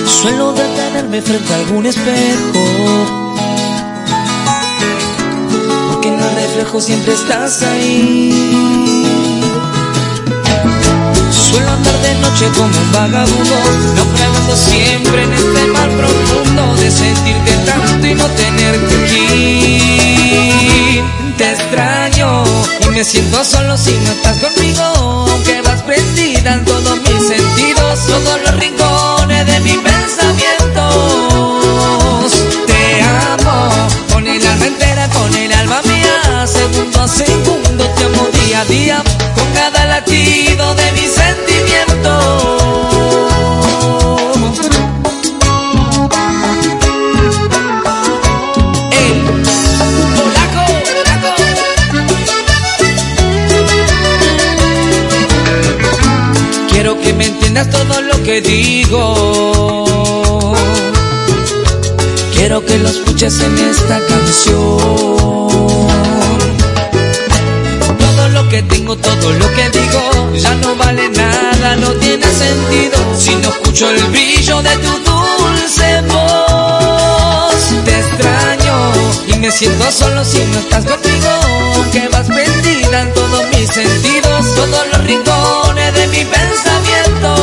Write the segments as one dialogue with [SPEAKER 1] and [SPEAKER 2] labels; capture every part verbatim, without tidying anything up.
[SPEAKER 1] Suelo detenerme frente a algún espejo, porque en el reflejo siempre estás ahí. Suelo andar de noche como un vagabundo, naufragando siempre en este mar profundo de sentirte tanto y no tenerte aquí. Te extraño y me siento solo si no estás conmigo, aunque vas prendida en todos mis sentidos, todos los rincones de mi pensamiento. Te amo con el alma entera, con el alma mía, segundo a segundo te amo día a día, con cada latido de mi sentimiento. Hey, polaco, polaco. Quiero que me entiendas todo lo que digo, quiero que lo escuches en esta canción. Todo lo que tengo, todo lo que digo, ya no vale nada, no tiene sentido si no escucho el brillo de tu dulce voz. Te extraño y me siento solo si no estás conmigo, aunque vas perdida en todos mis sentidos, todos los rincones de mi pensamiento.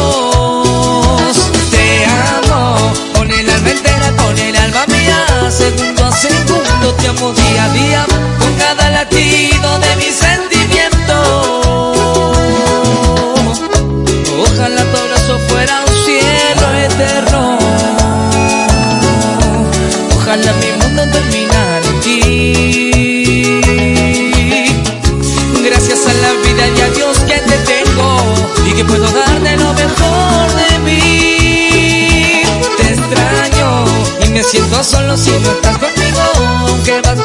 [SPEAKER 1] Te amo con el alma entera, con el alma mía, segundo a segundo te amo día a día, con cada latido de mi sentimiento. Ojalá tu abrazo fuera un cielo eterno, ojalá mi mundo terminara en ti. Gracias a la vida y a Dios que te tengo y que puedo darte lo mejor de mí. Te extraño y me siento solo si no estás conmigo, aunque vas